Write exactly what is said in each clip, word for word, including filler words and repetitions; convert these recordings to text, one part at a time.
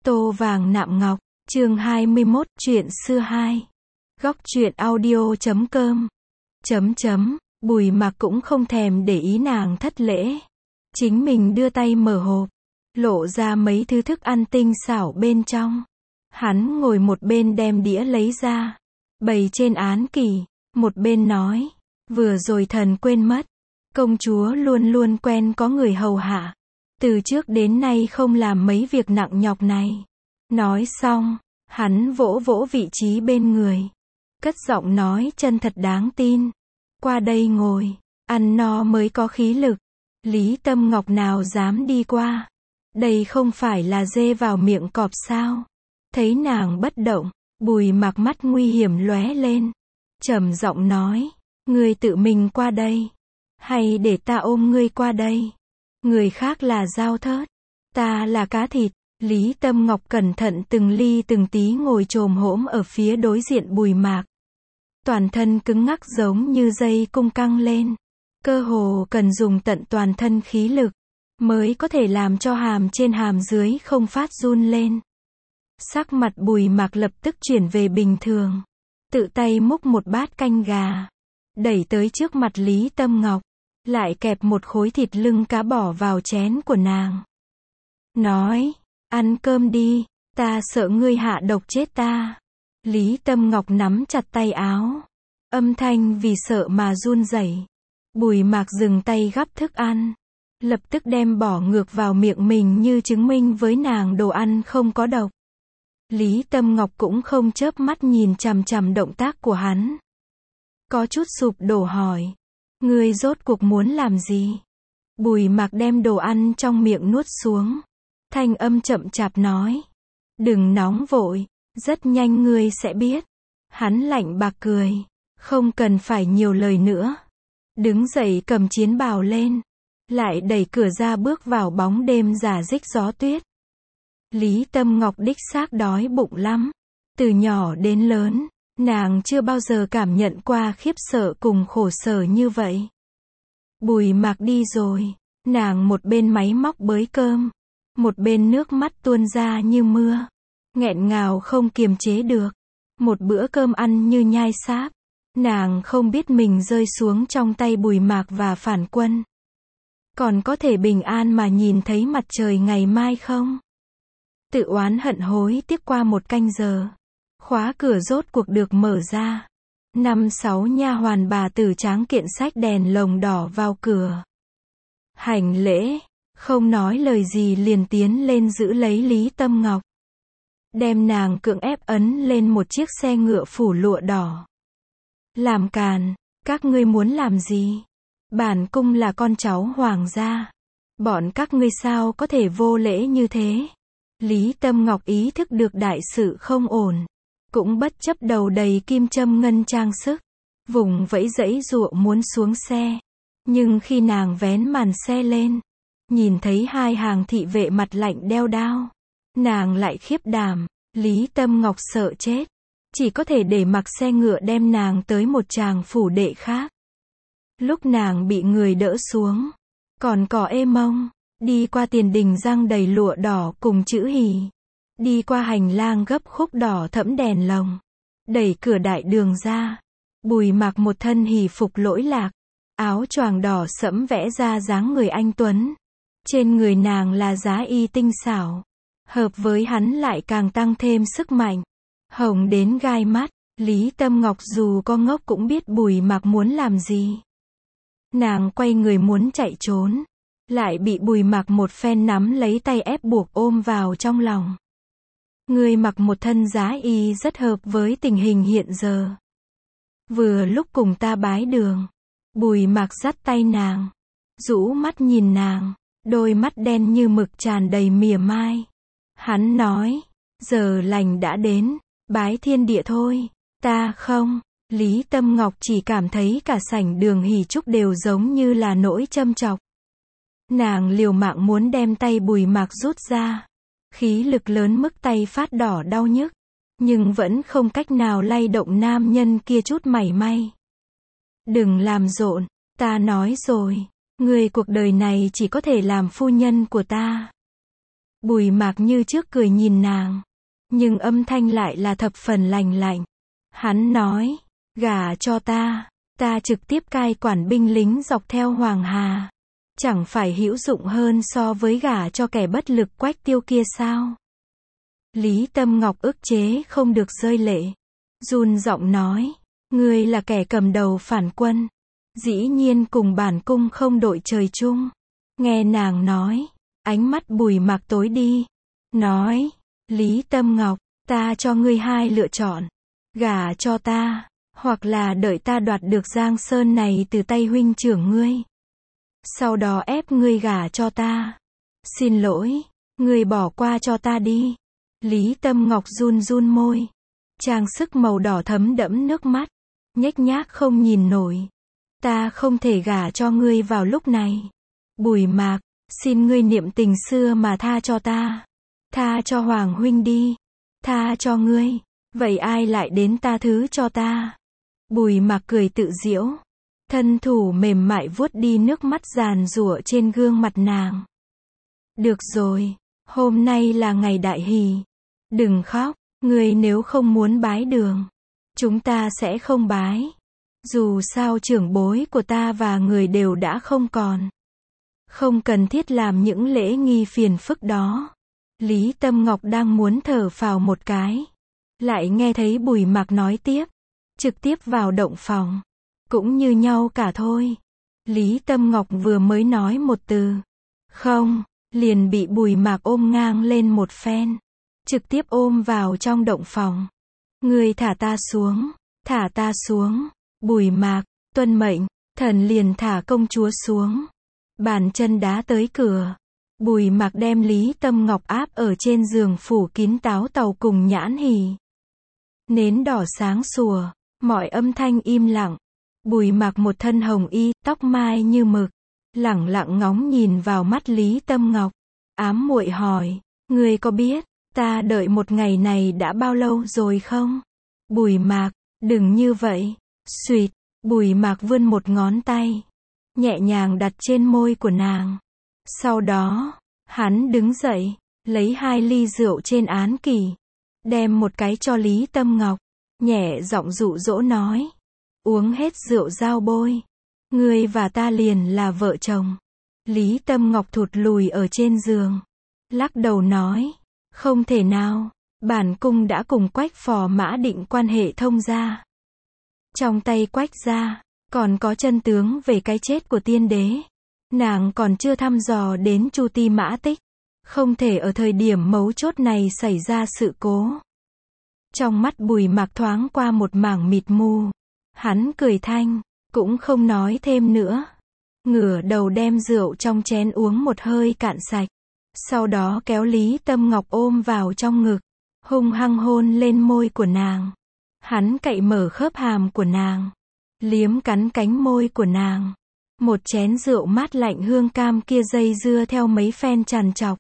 Tô vàng nạm ngọc, chương hai mươi mốt, chuyện xưa hai. Góc truyện audio chấm com. Chấm chấm, Bùi Mạc cũng không thèm để ý nàng thất lễ. Chính mình đưa tay mở hộp, lộ ra mấy thứ thức ăn tinh xảo bên trong. Hắn ngồi một bên đem đĩa lấy ra, bày trên án kỷ, một bên nói, vừa rồi thần quên mất, công chúa luôn luôn quen có người hầu hạ. Từ trước đến nay không làm mấy việc nặng nhọc này. Nói xong, hắn vỗ vỗ vị trí bên người. Cất giọng nói chân thật đáng tin. Qua đây ngồi, ăn no mới có khí lực. Lý Tâm Ngọc nào dám đi qua. Đây không phải là dê vào miệng cọp sao. Thấy nàng bất động, Bùi Mạc mắt nguy hiểm lóe lên. Trầm giọng nói, ngươi tự mình qua đây. Hay để ta ôm ngươi qua đây. Người khác là dao thớt, ta là cá thịt. Lý Tâm Ngọc cẩn thận từng ly từng tí ngồi chồm hổm ở phía đối diện Bùi Mạc. Toàn thân cứng ngắc giống như dây cung căng lên. Cơ hồ cần dùng tận toàn thân khí lực, mới có thể làm cho hàm trên hàm dưới không phát run lên. Sắc mặt Bùi Mạc lập tức chuyển về bình thường. Tự tay múc một bát canh gà, đẩy tới trước mặt Lý Tâm Ngọc. Lại kẹp một khối thịt lưng cá bỏ vào chén của nàng. Nói, ăn cơm đi, ta sợ ngươi hạ độc chết ta. Lý Tâm Ngọc nắm chặt tay áo. Âm thanh vì sợ mà run rẩy. Bùi Mạc dừng tay gắp thức ăn. Lập tức đem bỏ ngược vào miệng mình như chứng minh với nàng đồ ăn không có độc. Lý Tâm Ngọc cũng không chớp mắt nhìn chằm chằm động tác của hắn. Có chút sụp đổ hỏi. Ngươi rốt cuộc muốn làm gì? Bùi Mạc đem đồ ăn trong miệng nuốt xuống. Thanh âm chậm chạp nói. Đừng nóng vội, rất nhanh ngươi sẽ biết. Hắn lạnh bạc cười. Không cần phải nhiều lời nữa. Đứng dậy cầm chiến bào lên. Lại đẩy cửa ra bước vào bóng đêm rả rích gió tuyết. Lý Tâm Ngọc đích xác đói bụng lắm. Từ nhỏ đến lớn, nàng chưa bao giờ cảm nhận qua khiếp sợ cùng khổ sở như vậy. Bùi Mạc đi rồi, nàng một bên máy móc bới cơm, một bên nước mắt tuôn ra như mưa, nghẹn ngào không kiềm chế được. Một bữa cơm ăn như nhai sáp, nàng không biết mình rơi xuống trong tay Bùi Mạc và phản quân. Còn có thể bình an mà nhìn thấy mặt trời ngày mai không? Tự oán hận hối tiếc qua một canh giờ. Khóa cửa rốt cuộc được mở ra. Năm sáu nha hoàn bà tử tráng kiện xách đèn lồng đỏ vào cửa. Hành lễ, không nói lời gì liền tiến lên giữ lấy Lý Tâm Ngọc. Đem nàng cưỡng ép ấn lên một chiếc xe ngựa phủ lụa đỏ. Làm càn, các ngươi muốn làm gì? Bản cung là con cháu hoàng gia. Bọn các ngươi sao có thể vô lễ như thế? Lý Tâm Ngọc ý thức được đại sự không ổn. Cũng bất chấp đầu đầy kim châm ngân trang sức. Vùng vẫy dãy giụa muốn xuống xe. Nhưng khi nàng vén màn xe lên, nhìn thấy hai hàng thị vệ mặt lạnh đeo đao. Nàng lại khiếp đảm. Lý Tâm Ngọc sợ chết. Chỉ có thể để mặc xe ngựa đem nàng tới một tràng phủ đệ khác. Lúc nàng bị người đỡ xuống, còn cỏ ê mông, đi qua tiền đình răng đầy lụa đỏ cùng chữ hỉ. Đi qua hành lang gấp khúc đỏ thẫm đèn lồng. Đẩy cửa đại đường ra. Bùi Mạc một thân hỉ phục lỗi lạc. Áo choàng đỏ sẫm vẽ ra dáng người anh tuấn. Trên người nàng là giá y tinh xảo. Hợp với hắn lại càng tăng thêm sức mạnh. Hồng đến gai mắt. Lý Tâm Ngọc dù có ngốc cũng biết Bùi Mạc muốn làm gì. Nàng quay người muốn chạy trốn. Lại bị Bùi Mạc một phen nắm lấy tay ép buộc ôm vào trong lòng. Ngươi mặc một thân giá y rất hợp với tình hình hiện giờ. Vừa lúc cùng ta bái đường. Bùi Mạc dắt tay nàng. Rũ mắt nhìn nàng. Đôi mắt đen như mực tràn đầy mỉa mai. Hắn nói. Giờ lành đã đến. Bái thiên địa thôi. Ta không. Lý Tâm Ngọc chỉ cảm thấy cả sảnh đường hỉ trúc đều giống như là nỗi châm chọc. Nàng liều mạng muốn đem tay Bùi Mạc rút ra. Khí lực lớn mức tay phát đỏ đau nhức. Nhưng vẫn không cách nào lay động nam nhân kia chút mảy may. Đừng làm rộn, ta nói rồi. Ngươi cuộc đời này chỉ có thể làm phu nhân của ta. Bùi Mạc như trước cười nhìn nàng, nhưng âm thanh lại là thập phần lành lạnh. Hắn nói, gả cho ta, ta trực tiếp cai quản binh lính dọc theo Hoàng Hà. Chẳng phải hữu dụng hơn so với gả cho kẻ bất lực Quách Tiêu kia sao? Lý Tâm Ngọc ức chế không được rơi lệ. Run giọng nói, ngươi là kẻ cầm đầu phản quân. Dĩ nhiên cùng bản cung không đội trời chung. Nghe nàng nói, ánh mắt Bùi Mạc tối đi. Nói, Lý Tâm Ngọc, ta cho ngươi hai lựa chọn. Gả cho ta, hoặc là đợi ta đoạt được Giang Sơn này từ tay huynh trưởng ngươi. Sau đó ép ngươi gả cho ta. Xin lỗi, ngươi bỏ qua cho ta đi. Lý Tâm Ngọc run run môi. Trang sức màu đỏ thấm đẫm nước mắt. Nhếch nhác không nhìn nổi. Ta không thể gả cho ngươi vào lúc này. Bùi Mạc, xin ngươi niệm tình xưa mà tha cho ta. Tha cho Hoàng huynh đi. Tha cho ngươi. Vậy ai lại đến ta thứ cho ta? Bùi Mạc cười tự giễu. Thân thủ mềm mại vuốt đi nước mắt giàn giụa trên gương mặt nàng. Được rồi, hôm nay là ngày đại hỷ. Đừng khóc, ngươi nếu không muốn bái đường, chúng ta sẽ không bái. Dù sao trưởng bối của ta và người đều đã không còn. Không cần thiết làm những lễ nghi phiền phức đó. Lý Tâm Ngọc đang muốn thở phào một cái. Lại nghe thấy Bùi Mạc nói tiếp. Trực tiếp vào động phòng. Cũng như nhau cả thôi. Lý Tâm Ngọc vừa mới nói một từ. Không, liền bị Bùi Mạc ôm ngang lên một phen. Trực tiếp ôm vào trong động phòng. Ngươi thả ta xuống, thả ta xuống. Bùi Mạc, tuân mệnh, thần liền thả công chúa xuống. Bàn chân đá tới cửa. Bùi Mạc đem Lý Tâm Ngọc áp ở trên giường phủ kín táo tàu cùng nhãn hì. Nến đỏ sáng sủa, mọi âm thanh im lặng. Bùi Mạc một thân hồng y, tóc mai như mực, lẳng lặng ngóng nhìn vào mắt Lý Tâm Ngọc. Ám muội hỏi, ngươi có biết, ta đợi một ngày này đã bao lâu rồi không? Bùi Mạc, đừng như vậy. Xuyệt, Bùi Mạc vươn một ngón tay, nhẹ nhàng đặt trên môi của nàng. Sau đó, hắn đứng dậy, lấy hai ly rượu trên án kỷ, đem một cái cho Lý Tâm Ngọc, nhẹ giọng dụ dỗ nói. Uống hết rượu giao bôi. Ngươi và ta liền là vợ chồng. Lý Tâm Ngọc thụt lùi ở trên giường. Lắc đầu nói. Không thể nào. Bản cung đã cùng Quách Phò Mã định quan hệ thông gia. Trong tay Quách gia, còn có chân tướng về cái chết của tiên đế. Nàng còn chưa thăm dò đến Chu Ti Mã Tích. Không thể ở thời điểm mấu chốt này xảy ra sự cố. Trong mắt Bùi Mạc thoáng qua một mảng mịt mù. Hắn cười thanh, cũng không nói thêm nữa. Ngửa đầu đem rượu trong chén uống một hơi cạn sạch. Sau đó kéo Lý Tâm Ngọc ôm vào trong ngực, hung hăng hôn lên môi của nàng. Hắn cậy mở khớp hàm của nàng, liếm cắn cánh môi của nàng. Một chén rượu mát lạnh hương cam kia dây dưa theo mấy phen trằn trọc.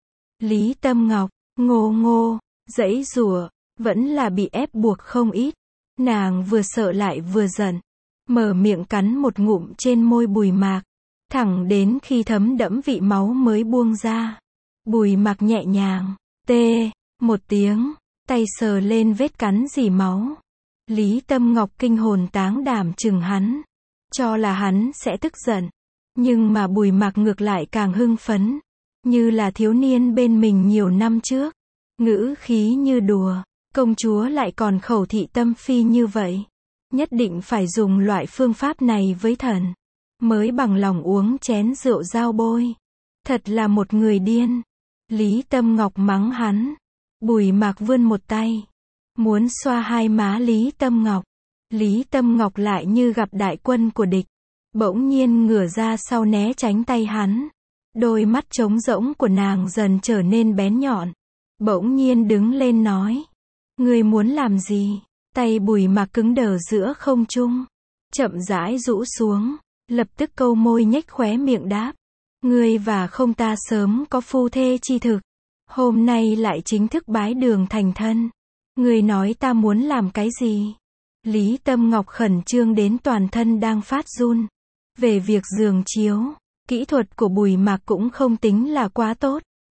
Lý Tâm Ngọc, ngô ngô, giãy giụa, vẫn là bị ép buộc không ít. Nàng vừa sợ lại vừa giận, mở miệng cắn một ngụm trên môi Bùi Mạc, thẳng đến khi thấm đẫm vị máu mới buông ra. Bùi Mạc nhẹ nhàng, tê, một tiếng, tay sờ lên vết cắn rỉ máu. Lý Tâm Ngọc kinh hồn táng đảm chừng hắn, cho là hắn sẽ tức giận, nhưng mà Bùi Mạc ngược lại càng hưng phấn, như là thiếu niên bên mình nhiều năm trước, ngữ khí như đùa. Công chúa lại còn khẩu thị tâm phi như vậy. Nhất định phải dùng loại phương pháp này với thần, mới bằng lòng uống chén rượu giao bôi. Thật là một người điên. Lý Tâm Ngọc mắng hắn. Bùi Mạc vươn một tay, muốn xoa hai má Lý Tâm Ngọc. Lý Tâm Ngọc lại như gặp đại quân của địch, bỗng nhiên ngửa ra sau né tránh tay hắn. Đôi mắt trống rỗng của nàng dần trở nên bén nhọn. Bỗng nhiên đứng lên nói. Ngươi muốn làm gì? Tay Bùi Mạc cứng đờ giữa không trung, chậm rãi rũ xuống, lập tức câu môi nhếch khóe miệng đáp. Ngươi và không ta sớm có phu thê chi thực, hôm nay lại chính thức bái đường thành thân. Ngươi nói ta muốn làm cái gì? Lý Tâm Ngọc khẩn trương đến toàn thân đang phát run. Về việc giường chiếu, kỹ thuật của Bùi Mạc cũng không tính là quá tốt.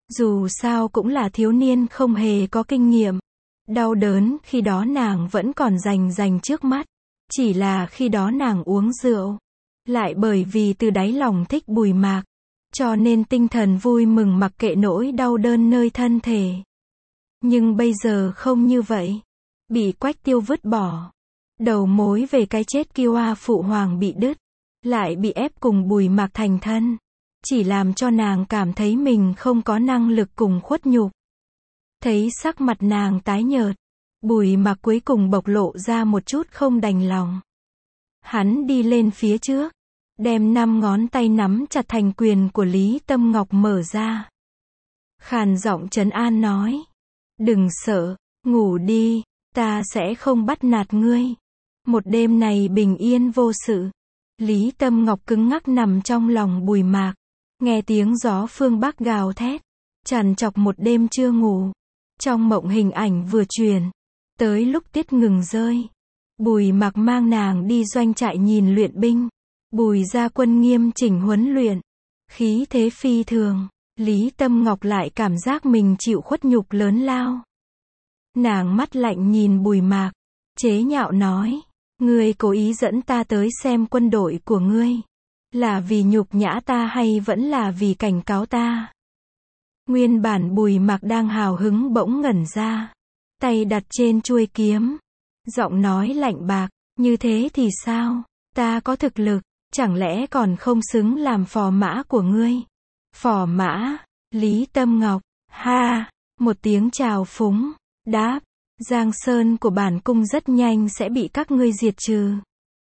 Dù sao cũng là thiếu niên không hề có kinh nghiệm. Đau đớn khi đó nàng vẫn còn rành rành trước mắt. Chỉ là khi đó nàng uống rượu. Lại bởi vì từ đáy lòng thích Bùi Mạc. Cho nên tinh thần vui mừng mặc kệ nỗi đau đớn nơi thân thể. Nhưng bây giờ không như vậy. Bị Quách Tiêu vứt bỏ. Đầu mối về cái chết Kiêu A phụ hoàng bị đứt. Lại bị ép cùng Bùi Mạc thành thân. Chỉ làm cho nàng cảm thấy mình không có năng lực cùng khuất nhục. Thấy sắc mặt nàng tái nhợt. Bùi Mạc cuối cùng bộc lộ ra một chút không đành lòng. Hắn đi lên phía trước. Đem năm ngón tay nắm chặt thành quyền của Lý Tâm Ngọc mở ra. Khàn giọng trấn an nói. Đừng sợ, ngủ đi, ta sẽ không bắt nạt ngươi. Một đêm này bình yên vô sự. Lý Tâm Ngọc cứng ngắc nằm trong lòng Bùi Mạc. Nghe tiếng gió phương Bắc gào thét. Trằn trọc một đêm chưa ngủ. Trong mộng hình ảnh vừa truyền. Tới lúc tiết ngừng rơi. Bùi Mạc mang nàng đi doanh trại nhìn luyện binh. Bùi gia quân nghiêm chỉnh huấn luyện. Khí thế phi thường. Lý Tâm Ngọc lại cảm giác mình chịu khuất nhục lớn lao. Nàng mắt lạnh nhìn Bùi Mạc. Chế nhạo nói. Ngươi cố ý dẫn ta tới xem quân đội của ngươi. Là vì nhục nhã ta hay vẫn là vì cảnh cáo ta? Nguyên bản Bùi Mạc đang hào hứng bỗng ngẩn ra. Tay đặt trên chuôi kiếm. Giọng nói lạnh bạc. Như thế thì sao? Ta có thực lực. Chẳng lẽ còn không xứng làm phò mã của ngươi? Phò mã? Lý Tâm Ngọc. Ha! Một tiếng chào phúng. Đáp. Giang sơn của bản cung rất nhanh sẽ bị các ngươi diệt trừ.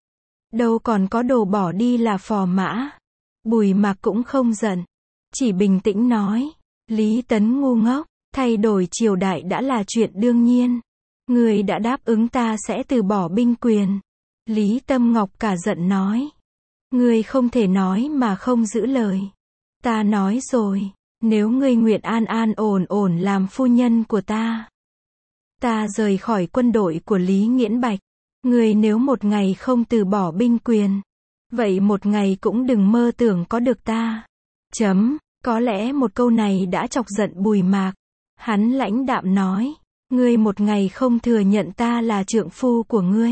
Đâu còn có đồ bỏ đi là phò mã. Bùi Mạc cũng không giận. Chỉ bình tĩnh nói. Lý Tấn ngu ngốc. Thay đổi triều đại đã là chuyện đương nhiên. Ngươi đã đáp ứng ta sẽ từ bỏ binh quyền. Lý Tâm Ngọc cả giận nói. Ngươi không thể nói mà không giữ lời. Ta nói rồi. Nếu ngươi nguyện an an ổn ổn làm phu nhân của ta. Ta rời khỏi quân đội của Lý Nghiễn Bạch. Ngươi nếu một ngày không từ bỏ binh quyền. Vậy một ngày cũng đừng mơ tưởng có được ta. Chấm. Có lẽ một câu này đã chọc giận Bùi Mạc. Hắn lãnh đạm nói. Ngươi một ngày không thừa nhận ta là trượng phu của ngươi.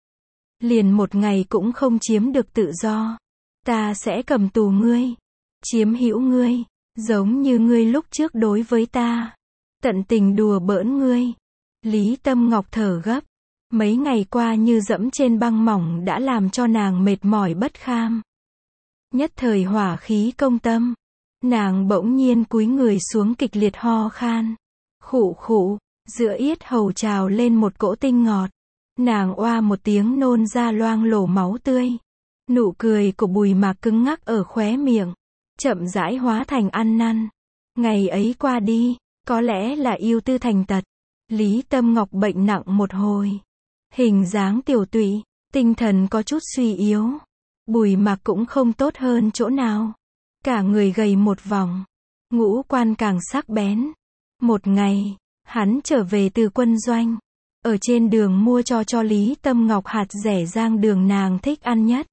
Liền một ngày cũng không chiếm được tự do. Ta sẽ cầm tù ngươi. Chiếm hữu ngươi. Giống như ngươi lúc trước đối với ta. Tận tình đùa bỡn ngươi. Lý Tâm Ngọc thở gấp. Mấy ngày qua như dẫm trên băng mỏng đã làm cho nàng mệt mỏi bất kham. Nhất thời hỏa khí công tâm. Nàng bỗng nhiên cúi người xuống kịch liệt ho khan. Khụ khụ. Giữa yết hầu trào lên một cỗ tinh ngọt. Nàng oa một tiếng nôn ra loang lổ máu tươi. Nụ cười của Bùi Mạc cứng ngắc ở khóe miệng. Chậm rãi hóa thành ăn năn. Ngày ấy qua đi. Có lẽ là yêu tư thành tật. Lý Tâm Ngọc bệnh nặng một hồi. Hình dáng tiểu tụy. Tinh thần có chút suy yếu. Bùi Mạc cũng không tốt hơn chỗ nào. Cả người gầy một vòng. Ngũ quan càng sắc bén. Một ngày. Hắn trở về từ quân doanh. Ở trên đường mua cho cho Lý Tâm Ngọc hạt rẻ rang đường nàng thích ăn nhất.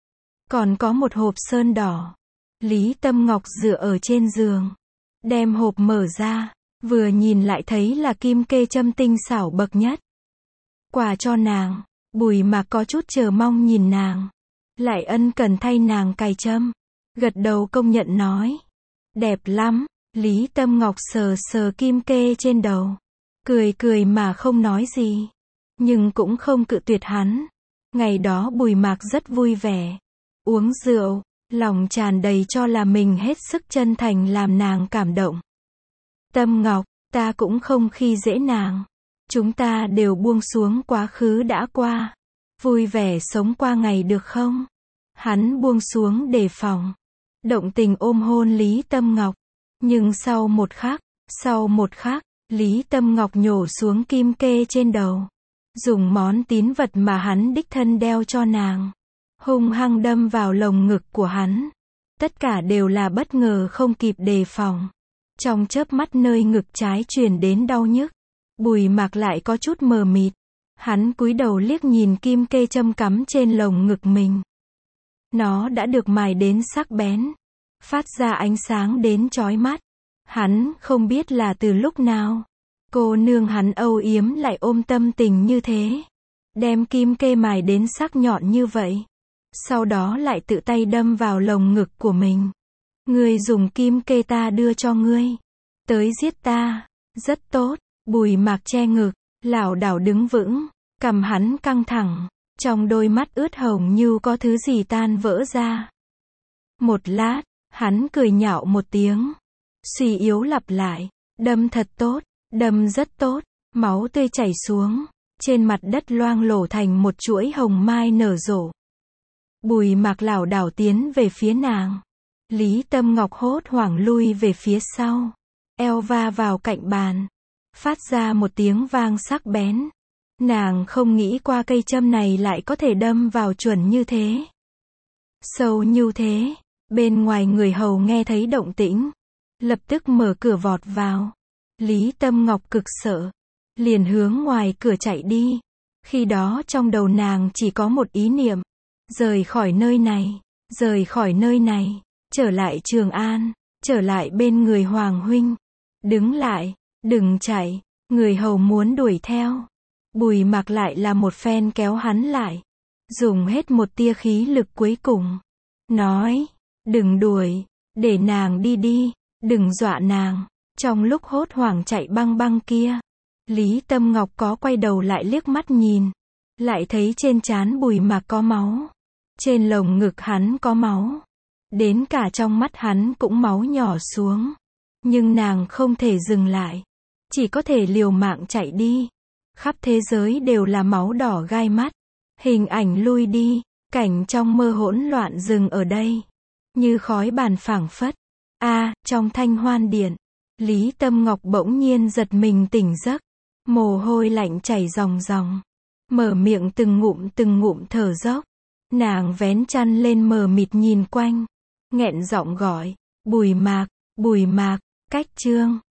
Còn có một hộp sơn đỏ. Lý Tâm Ngọc dựa ở trên giường. Đem hộp mở ra. Vừa nhìn lại thấy là kim kê châm tinh xảo bậc nhất. Quà cho nàng. Bùi Mạc có chút chờ mong nhìn nàng. Lại ân cần thay nàng cài châm. Gật đầu công nhận nói. Đẹp lắm. Lý Tâm Ngọc sờ sờ kim kê trên đầu. Cười cười mà không nói gì. Nhưng cũng không cự tuyệt hắn. Ngày đó Bùi Mạc rất vui vẻ. Uống rượu. Lòng tràn đầy cho là mình hết sức chân thành làm nàng cảm động. Tâm Ngọc, ta cũng không khi dễ nàng. Chúng ta đều buông xuống quá khứ đã qua. Vui vẻ sống qua ngày được không? Hắn buông xuống đề phòng. Động tình ôm hôn Lý Tâm Ngọc. Nhưng sau một khắc, sau một khắc, Lý Tâm Ngọc nhổ xuống kim kê trên đầu. Dùng món tín vật mà hắn đích thân đeo cho nàng. Hung hăng đâm vào lồng ngực của hắn. Tất cả đều là bất ngờ không kịp đề phòng. Trong chớp mắt nơi ngực trái truyền đến đau nhức. Bùi Mạc lại có chút mờ mịt. Hắn cúi đầu liếc nhìn kim kê châm cắm trên lồng ngực mình. Nó đã được mài đến sắc bén. Phát ra ánh sáng đến chói mắt. Hắn không biết là từ lúc nào, cô nương hắn âu yếm lại ôm tâm tình như thế. Đem kim kê mài đến sắc nhọn như vậy. Sau đó lại tự tay đâm vào lồng ngực của mình. Ngươi dùng kim kê ta đưa cho ngươi. Tới giết ta. Rất tốt. Bùi Mạc che ngực, lảo đảo đứng vững, cằm hắn căng thẳng, trong đôi mắt ướt hồng như có thứ gì tan vỡ ra. Một lát, hắn cười nhạo một tiếng, suy yếu lặp lại, đâm thật tốt, đâm rất tốt, máu tươi chảy xuống, trên mặt đất loang lổ thành một chuỗi hồng mai nở rộ. Bùi Mạc lảo đảo tiến về phía nàng. Lý Tâm Ngọc hốt hoảng lui về phía sau, eo va vào cạnh bàn, phát ra một tiếng vang sắc bén. Nàng không nghĩ qua cây châm này lại có thể đâm vào chuẩn như thế, sâu như thế. Bên ngoài người hầu nghe thấy động tĩnh, lập tức mở cửa vọt vào. Lý Tâm Ngọc cực sợ, liền hướng ngoài cửa chạy đi. Khi đó trong đầu nàng chỉ có một ý niệm, rời khỏi nơi này, rời khỏi nơi này, trở lại Trường An, trở lại bên người Hoàng huynh. Đứng lại, đừng chạy. Người hầu muốn đuổi theo, Bùi Mạc lại là một phen kéo hắn lại, dùng hết một tia khí lực cuối cùng, nói, đừng đuổi, để nàng đi đi, đừng dọa nàng. Trong lúc hốt hoảng chạy băng băng kia, Lý Tâm Ngọc có quay đầu lại liếc mắt nhìn, lại thấy trên trán Bùi Mạc có máu, trên lồng ngực hắn có máu, đến cả trong mắt hắn cũng máu nhỏ xuống. Nhưng nàng không thể dừng lại, chỉ có thể liều mạng chạy đi. Khắp thế giới đều là máu đỏ gai mắt. Hình ảnh lui đi, cảnh trong mơ hỗn loạn dừng ở đây, như khói bàn phảng phất. A, trong Thanh Hoan Điện, Lý Tâm Ngọc bỗng nhiên giật mình tỉnh giấc, mồ hôi lạnh chảy ròng ròng, mở miệng từng ngụm từng ngụm thở dốc. Nàng vén chăn lên mờ mịt nhìn quanh, nghẹn giọng gọi, Bùi Mạc, Bùi Mạc. Cách chương